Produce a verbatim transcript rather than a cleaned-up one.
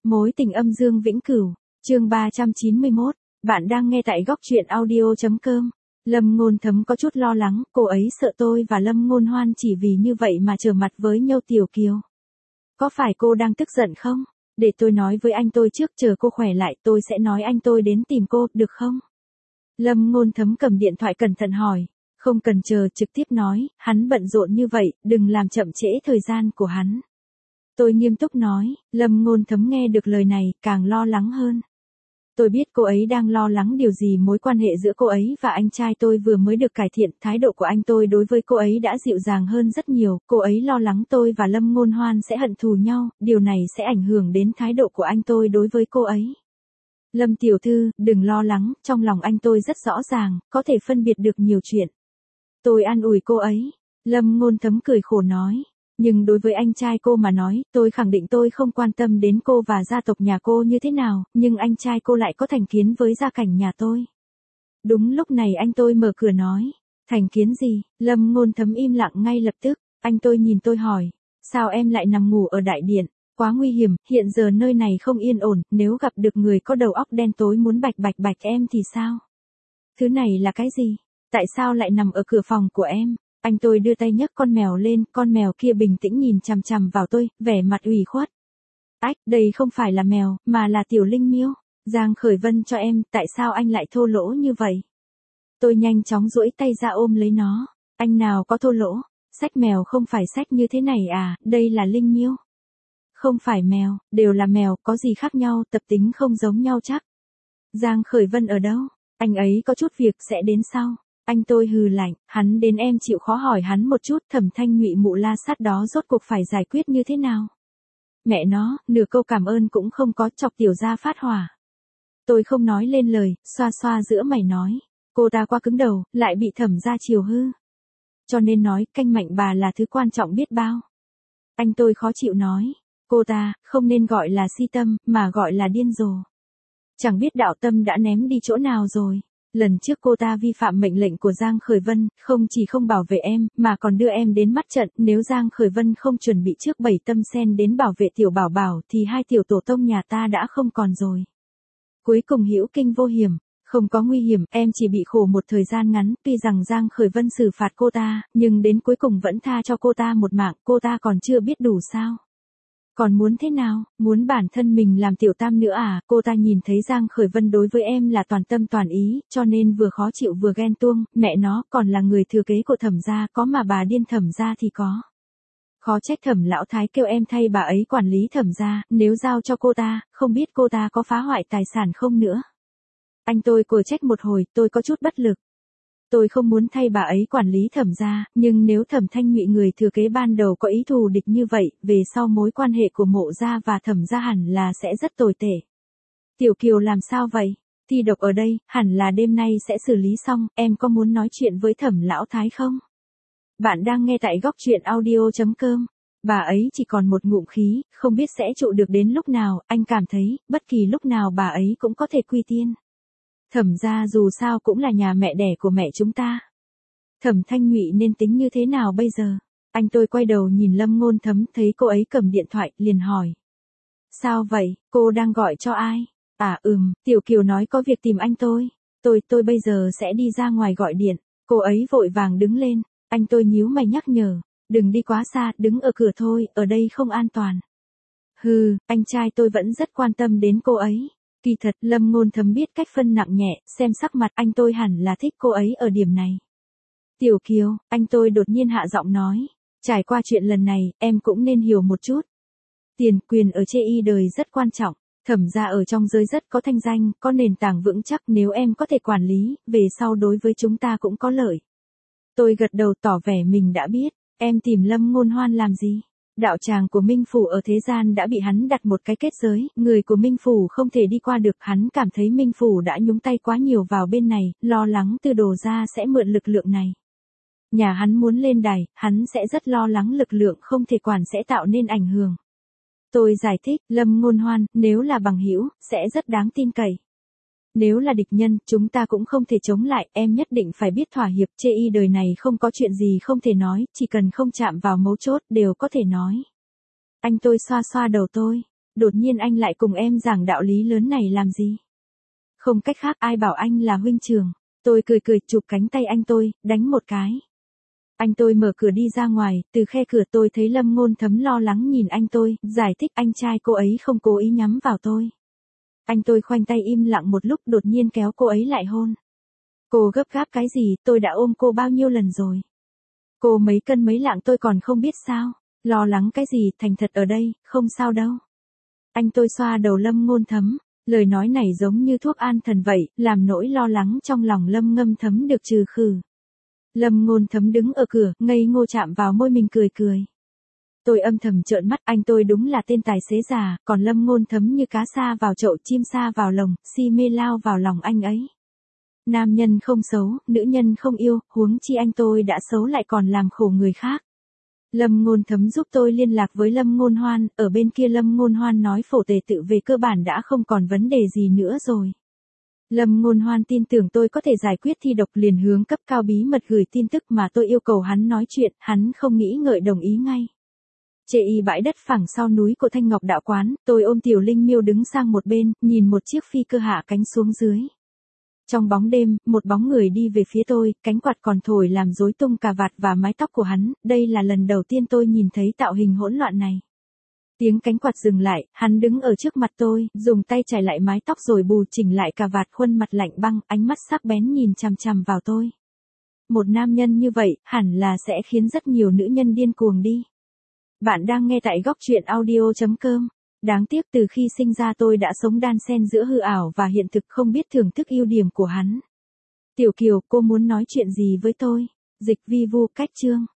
Mối tình âm dương vĩnh cửu, chương ba trăm chín mươi mốt, bạn đang nghe tại góc truyện audio.com. Lâm Ngôn Thấm có chút lo lắng, cô ấy sợ tôi và Lâm Ngôn Hoan chỉ vì như vậy mà trở mặt với nhau. Tiểu Kiều. Có phải cô đang tức giận không? Để tôi nói với anh tôi trước, chờ cô khỏe lại tôi sẽ nói anh tôi đến tìm cô, được không? Lâm Ngôn Thấm cầm điện thoại cẩn thận hỏi. Không cần chờ, trực tiếp nói, hắn bận rộn như vậy, đừng làm chậm trễ thời gian của hắn. Tôi nghiêm túc nói. Lâm Ngôn Thấm nghe được lời này, càng lo lắng hơn. Tôi biết cô ấy đang lo lắng điều gì. Mối quan hệ giữa cô ấy và anh trai tôi vừa mới được cải thiện, thái độ của anh tôi đối với cô ấy đã dịu dàng hơn rất nhiều. Cô ấy lo lắng tôi và Lâm Ngôn Hoan sẽ hận thù nhau, điều này sẽ ảnh hưởng đến thái độ của anh tôi đối với cô ấy. Lâm tiểu thư, đừng lo lắng, trong lòng anh tôi rất rõ ràng, có thể phân biệt được nhiều chuyện. Tôi an ủi cô ấy. Lâm Ngôn Thấm cười khổ nói. Nhưng đối với anh trai cô mà nói, tôi khẳng định tôi không quan tâm đến cô và gia tộc nhà cô như thế nào, nhưng anh trai cô lại có thành kiến với gia cảnh nhà tôi. Đúng lúc này anh tôi mở cửa nói. Thành kiến gì? Lâm Ngôn Thấm im lặng ngay lập tức. Anh tôi nhìn tôi hỏi. Sao em lại nằm ngủ ở đại điện? Quá nguy hiểm, hiện giờ nơi này không yên ổn, nếu gặp được người có đầu óc đen tối muốn bạch bạch bạch em thì sao? Thứ này là cái gì? Tại sao lại nằm ở cửa phòng của em? Anh tôi đưa tay nhấc con mèo lên, con mèo kia bình tĩnh nhìn chằm chằm vào tôi, vẻ mặt ủy khuất. Ách, đây không phải là mèo, mà là Tiểu Linh Miêu. Giang Khởi Vân cho em, tại sao anh lại thô lỗ như vậy? Tôi nhanh chóng duỗi tay ra ôm lấy nó. Anh nào có thô lỗ? Sách mèo không phải sách như thế này à, đây là Linh Miêu. Không phải mèo, đều là mèo, có gì khác nhau, tập tính không giống nhau chắc. Giang Khởi Vân ở đâu? Anh ấy có chút việc sẽ đến sau. Anh tôi hừ lạnh, hắn đến em chịu khó hỏi hắn một chút, Thẩm Thanh Nhụy mụ la sát đó rốt cuộc phải giải quyết như thế nào? Mẹ nó, nửa câu cảm ơn cũng không có, chọc tiểu gia phát hỏa. Tôi không nói lên lời, xoa xoa giữa mày nói. Cô ta quá cứng đầu, lại bị Thẩm gia chiều hư. Cho nên nói, canh mạnh bà là thứ quan trọng biết bao. Anh tôi khó chịu nói. Cô ta, không nên gọi là si tâm, mà gọi là điên rồ. Chẳng biết đạo tâm đã ném đi chỗ nào rồi. Lần trước cô ta vi phạm mệnh lệnh của Giang Khởi Vân, không chỉ không bảo vệ em, mà còn đưa em đến mắt trận. Nếu Giang Khởi Vân không chuẩn bị trước bảy tâm sen đến bảo vệ tiểu bảo bảo, thì hai tiểu tổ tông nhà ta đã không còn rồi. Cuối cùng hữu kinh vô hiểm, không có nguy hiểm, em chỉ bị khổ một thời gian ngắn. Tuy rằng Giang Khởi Vân xử phạt cô ta, nhưng đến cuối cùng vẫn tha cho cô ta một mạng, cô ta còn chưa biết đủ sao? Còn muốn thế nào, muốn bản thân mình làm tiểu tam nữa à? Cô ta nhìn thấy Giang Khởi Vân đối với em là toàn tâm toàn ý, cho nên vừa khó chịu vừa ghen tuông, mẹ nó còn là người thừa kế của Thẩm gia, có mà bà điên Thẩm gia thì có. Khó trách Thẩm lão thái kêu em thay bà ấy quản lý Thẩm gia, nếu giao cho cô ta, không biết cô ta có phá hoại tài sản không nữa. Anh tôi cờ trách một hồi, tôi có chút bất lực. Tôi không muốn thay bà ấy quản lý Thẩm gia, nhưng nếu Thẩm Thanh Nhụy người thừa kế ban đầu có ý thù địch như vậy, về sau mối quan hệ của Mộ gia và Thẩm gia hẳn là sẽ rất tồi tệ. Tiểu Kiều làm sao vậy? Thi độc ở đây, hẳn là đêm nay sẽ xử lý xong, em có muốn nói chuyện với Thẩm lão thái không? Bạn đang nghe tại góc truyện audio.com. Bà ấy chỉ còn một ngụm khí, không biết sẽ trụ được đến lúc nào, anh cảm thấy, bất kỳ lúc nào bà ấy cũng có thể quy tiên. Thẩm gia dù sao cũng là nhà mẹ đẻ của mẹ chúng ta. Thẩm Thanh Nhụy nên tính như thế nào bây giờ? Anh tôi quay đầu nhìn Lâm Ngôn Thấm, thấy cô ấy cầm điện thoại, liền hỏi. Sao vậy, cô đang gọi cho ai? À ừm, Tiểu Kiều nói có việc tìm anh tôi. Tôi, tôi bây giờ sẽ đi ra ngoài gọi điện. Cô ấy vội vàng đứng lên. Anh tôi nhíu mày nhắc nhở. Đừng đi quá xa, đứng ở cửa thôi, ở đây không an toàn. Hừ, anh trai tôi vẫn rất quan tâm đến cô ấy. Kỳ thật, Lâm Ngôn Thấm biết cách phân nặng nhẹ, xem sắc mặt anh tôi hẳn là thích cô ấy ở điểm này. Tiểu Kiều, anh tôi đột nhiên hạ giọng nói. Trải qua chuyện lần này, em cũng nên hiểu một chút. Tiền quyền ở chê y đời rất quan trọng. Thẩm gia ở trong giới rất có thanh danh, có nền tảng vững chắc, nếu em có thể quản lý, về sau đối với chúng ta cũng có lợi. Tôi gật đầu tỏ vẻ mình đã biết. Em tìm Lâm Ngôn Hoan làm gì? Đạo tràng của Minh Phủ ở thế gian đã bị hắn đặt một cái kết giới, người của Minh Phủ không thể đi qua được, hắn cảm thấy Minh Phủ đã nhúng tay quá nhiều vào bên này, lo lắng Tư Đồ gia sẽ mượn lực lượng này. Nhà hắn muốn lên đài, hắn sẽ rất lo lắng lực lượng không thể quản sẽ tạo nên ảnh hưởng. Tôi giải thích, Lâm Ngôn Hoan, nếu là bằng hữu, sẽ rất đáng tin cậy. Nếu là địch nhân, chúng ta cũng không thể chống lại, em nhất định phải biết thỏa hiệp, chê y đời này không có chuyện gì không thể nói, chỉ cần không chạm vào mấu chốt, đều có thể nói. Anh tôi xoa xoa đầu tôi. đột nhiên anh lại cùng em giảng đạo lý lớn này làm gì? Không cách khác, ai bảo anh là huynh trưởng. Tôi cười cười chụp cánh tay anh tôi, đánh một cái. Anh tôi mở cửa đi ra ngoài, từ khe cửa tôi thấy Lâm Ngôn Thấm lo lắng nhìn anh tôi, giải thích anh trai cô ấy không cố ý nhắm vào tôi. Anh tôi khoanh tay im lặng một lúc, đột nhiên kéo cô ấy lại hôn. Cô gấp gáp cái gì, tôi đã ôm cô bao nhiêu lần rồi. Cô mấy cân mấy lạng tôi còn không biết sao, lo lắng cái gì, thành thật ở đây, không sao đâu. Anh tôi xoa đầu Lâm Ngôn Thấm, lời nói này giống như thuốc an thần vậy, làm nỗi lo lắng trong lòng Lâm Ngâm Thấm được trừ khử. Lâm Ngôn Thấm đứng ở cửa, ngây ngô chạm vào môi mình cười cười. Tôi âm thầm trợn mắt, anh tôi đúng là tên tài xế già, còn Lâm Ngôn Thấm như cá sa vào chậu, chim sa vào lồng, si mê lao vào lòng anh ấy. Nam nhân không xấu, nữ nhân không yêu, huống chi anh tôi đã xấu lại còn làm khổ người khác. Lâm Ngôn Thấm giúp tôi liên lạc với Lâm Ngôn Hoan, ở bên kia Lâm Ngôn Hoan nói phổ tề tự về cơ bản đã không còn vấn đề gì nữa rồi. Lâm Ngôn Hoan tin tưởng tôi có thể giải quyết thi độc, liền hướng cấp cao bí mật gửi tin tức mà tôi yêu cầu hắn nói chuyện, hắn không nghĩ ngợi đồng ý ngay. Chê y bãi đất phẳng sau núi của Thanh Ngọc Đạo Quán, tôi ôm Tiểu Linh Miêu đứng sang một bên, nhìn một chiếc phi cơ hạ cánh xuống dưới. Trong bóng đêm, một bóng người đi về phía tôi, cánh quạt còn thổi làm rối tung cà vạt và mái tóc của hắn, đây là lần đầu tiên tôi nhìn thấy tạo hình hỗn loạn này. Tiếng cánh quạt dừng lại, hắn đứng ở trước mặt tôi, dùng tay chải lại mái tóc rồi bù chỉnh lại cà vạt, khuôn mặt lạnh băng, ánh mắt sắc bén nhìn chằm chằm vào tôi. Một nam nhân như vậy, hẳn là sẽ khiến rất nhiều nữ nhân điên cuồng đi. Bạn đang nghe tại góc truyện audio chấm com. Đáng tiếc từ khi sinh ra tôi đã sống đan xen giữa hư ảo và hiện thực, không biết thưởng thức ưu điểm của hắn. Tiểu Kiều, cô muốn nói chuyện gì với tôi? Dịch vi vu cách chương.